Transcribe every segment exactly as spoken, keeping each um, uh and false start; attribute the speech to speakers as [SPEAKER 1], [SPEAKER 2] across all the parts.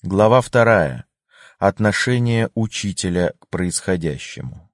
[SPEAKER 1] Глава вторая. Отношение учителя к происходящему.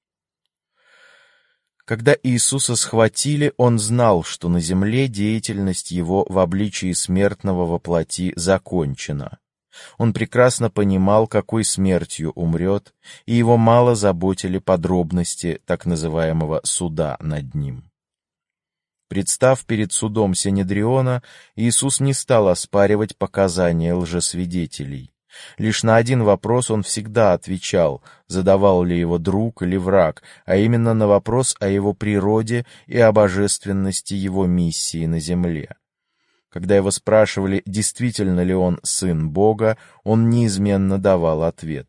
[SPEAKER 1] Когда Иисуса схватили, он знал, что на земле деятельность его в обличии смертного во плоти закончена. Он прекрасно понимал, какой смертью умрет, и его мало заботили подробности так называемого суда над ним. Представ перед судом Синедриона, Иисус не стал оспаривать показания лжесвидетелей. Лишь на один вопрос он всегда отвечал, задавал ли его друг или враг, а именно на вопрос о его природе и о божественности его миссии на земле. Когда его спрашивали, действительно ли он сын Бога, он неизменно давал ответ.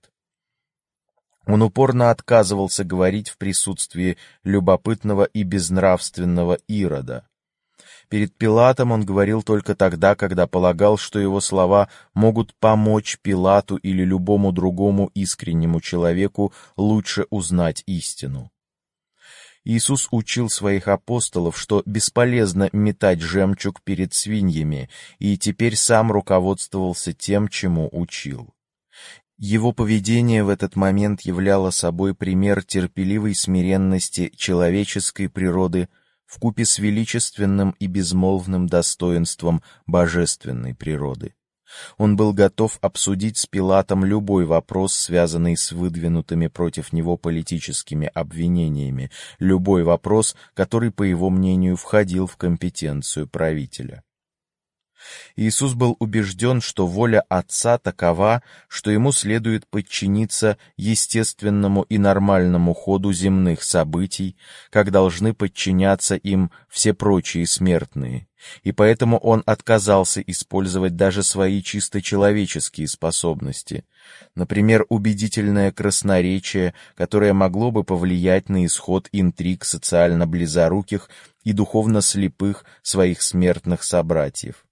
[SPEAKER 1] Он упорно отказывался говорить в присутствии любопытного и безнравственного Ирода. Перед Пилатом он говорил только тогда, когда полагал, что его слова могут помочь Пилату или любому другому искреннему человеку лучше узнать истину. Иисус учил своих апостолов, что бесполезно метать жемчуг перед свиньями, и теперь сам руководствовался тем, чему учил. Его поведение в этот момент являло собой пример терпеливой смиренности человеческой природы вкупе с величественным и безмолвным достоинством божественной природы. Он был готов обсудить с Пилатом любой вопрос, связанный с выдвинутыми против него политическими обвинениями, любой вопрос, который, по его мнению, входил в компетенцию правителя. Иисус был убежден, что воля Отца такова, что ему следует подчиниться естественному и нормальному ходу земных событий, как должны подчиняться им все прочие смертные, и поэтому он отказался использовать даже свои чисто человеческие способности, например, убедительное красноречие, которое могло бы повлиять на исход интриг социально близоруких и духовно слепых своих смертных собратьев.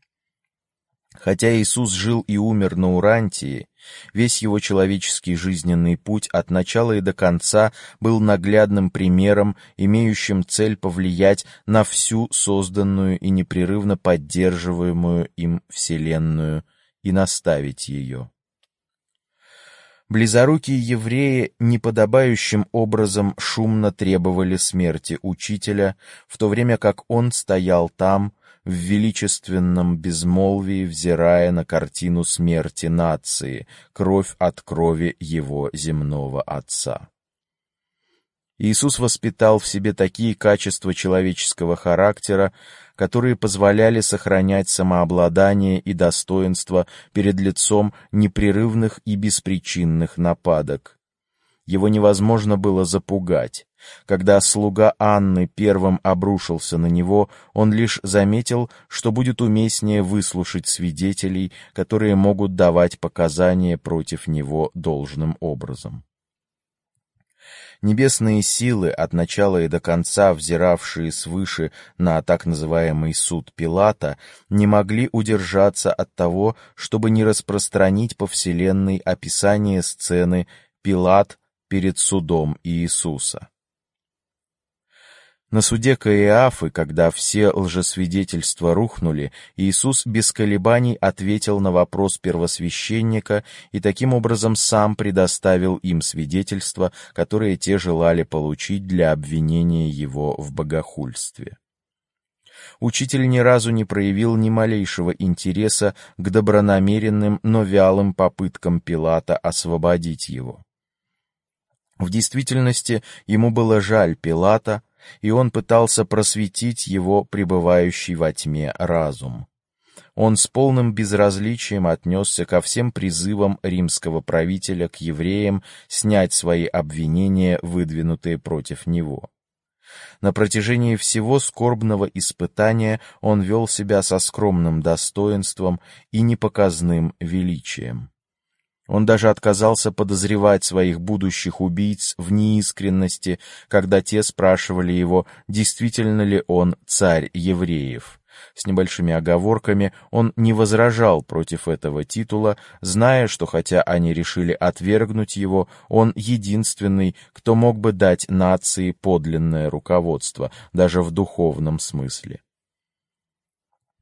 [SPEAKER 1] Хотя Иисус жил и умер на Урантии, весь его человеческий жизненный путь от начала и до конца был наглядным примером, имеющим цель повлиять на всю созданную и непрерывно поддерживаемую им Вселенную и наставить ее. Близорукие евреи неподобающим образом шумно требовали смерти учителя, в то время как он стоял там, в величественном безмолвии, взирая на картину смерти нации, кровь от крови его земного отца. Иисус воспитал в себе такие качества человеческого характера, которые позволяли сохранять самообладание и достоинство перед лицом непрерывных и беспричинных нападок. Его невозможно было запугать. Когда слуга Анны первым обрушился на него, он лишь заметил, что будет уместнее выслушать свидетелей, которые могут давать показания против него должным образом. Небесные силы, от начала и до конца взиравшие свыше на так называемый суд Пилата, не могли удержаться от того, чтобы не распространить по вселенной описание сцены «Пилат перед судом Иисуса». На суде Каиафы, когда все лжесвидетельства рухнули, Иисус без колебаний ответил на вопрос первосвященника и таким образом сам предоставил им свидетельства, которые те желали получить для обвинения его в богохульстве. Учитель ни разу не проявил ни малейшего интереса к добронамеренным, но вялым попыткам Пилата освободить его. В действительности ему было жаль Пилата, и он пытался просветить его пребывающий во тьме разум. Он с полным безразличием отнесся ко всем призывам римского правителя к евреям снять свои обвинения, выдвинутые против него. На протяжении всего скорбного испытания он вел себя со скромным достоинством и непоказным величием. Он даже отказался подозревать своих будущих убийц в неискренности, когда те спрашивали его, действительно ли он царь евреев. С небольшими оговорками он не возражал против этого титула, зная, что хотя они решили отвергнуть его, он единственный, кто мог бы дать нации подлинное руководство, даже в духовном смысле.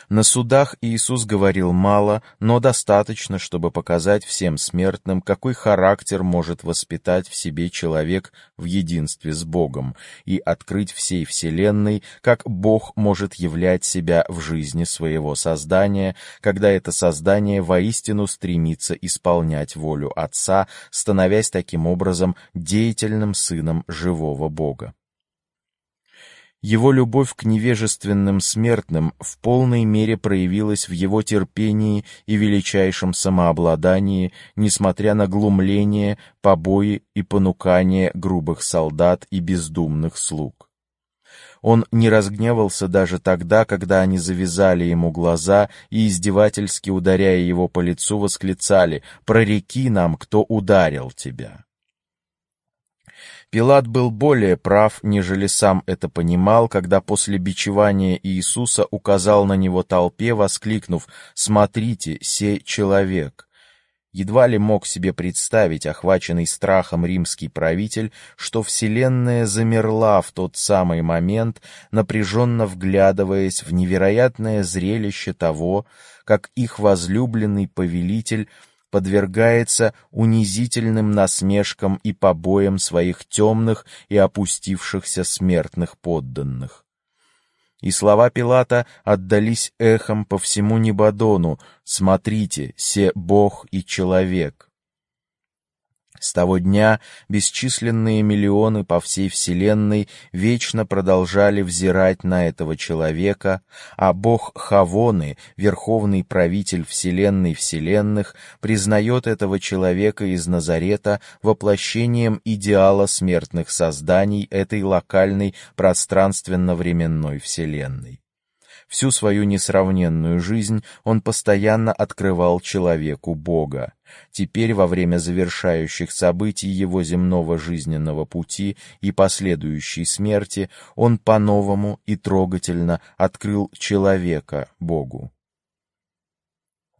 [SPEAKER 1] На судах Иисус говорил мало, но достаточно, чтобы показать всем смертным, какой характер может воспитать в себе человек в единстве с Богом, и открыть всей вселенной, как Бог может являть себя в жизни своего создания, когда это создание воистину стремится исполнять волю Отца, становясь таким образом деятельным сыном живого Бога. Его любовь к невежественным смертным в полной мере проявилась в его терпении и величайшем самообладании, несмотря на глумление, побои и понукание грубых солдат и бездумных слуг. Он не разгневался даже тогда, когда они завязали ему глаза и, издевательски ударяя его по лицу, восклицали: «Прореки нам, кто ударил тебя». Пилат был более прав, нежели сам это понимал, когда после бичевания Иисуса указал на него толпе, воскликнув: «Смотрите, сей человек». Едва ли мог себе представить охваченный страхом римский правитель, что вселенная замерла в тот самый момент, напряженно вглядываясь в невероятное зрелище того, как их возлюбленный повелитель подвергается унизительным насмешкам и побоям своих темных и опустившихся смертных подданных. И слова Пилата отдались эхом по всему Небодону: «Смотрите, се Бог и человек». С того дня бесчисленные миллионы по всей вселенной вечно продолжали взирать на этого человека, а бог Хавоны, верховный правитель вселенной вселенных, признает этого человека из Назарета воплощением идеала смертных созданий этой локальной пространственно-временной вселенной. Всю свою несравненную жизнь он постоянно открывал человеку Бога. Теперь, во время завершающих событий его земного жизненного пути и последующей смерти, он по-новому и трогательно открыл человека Богу.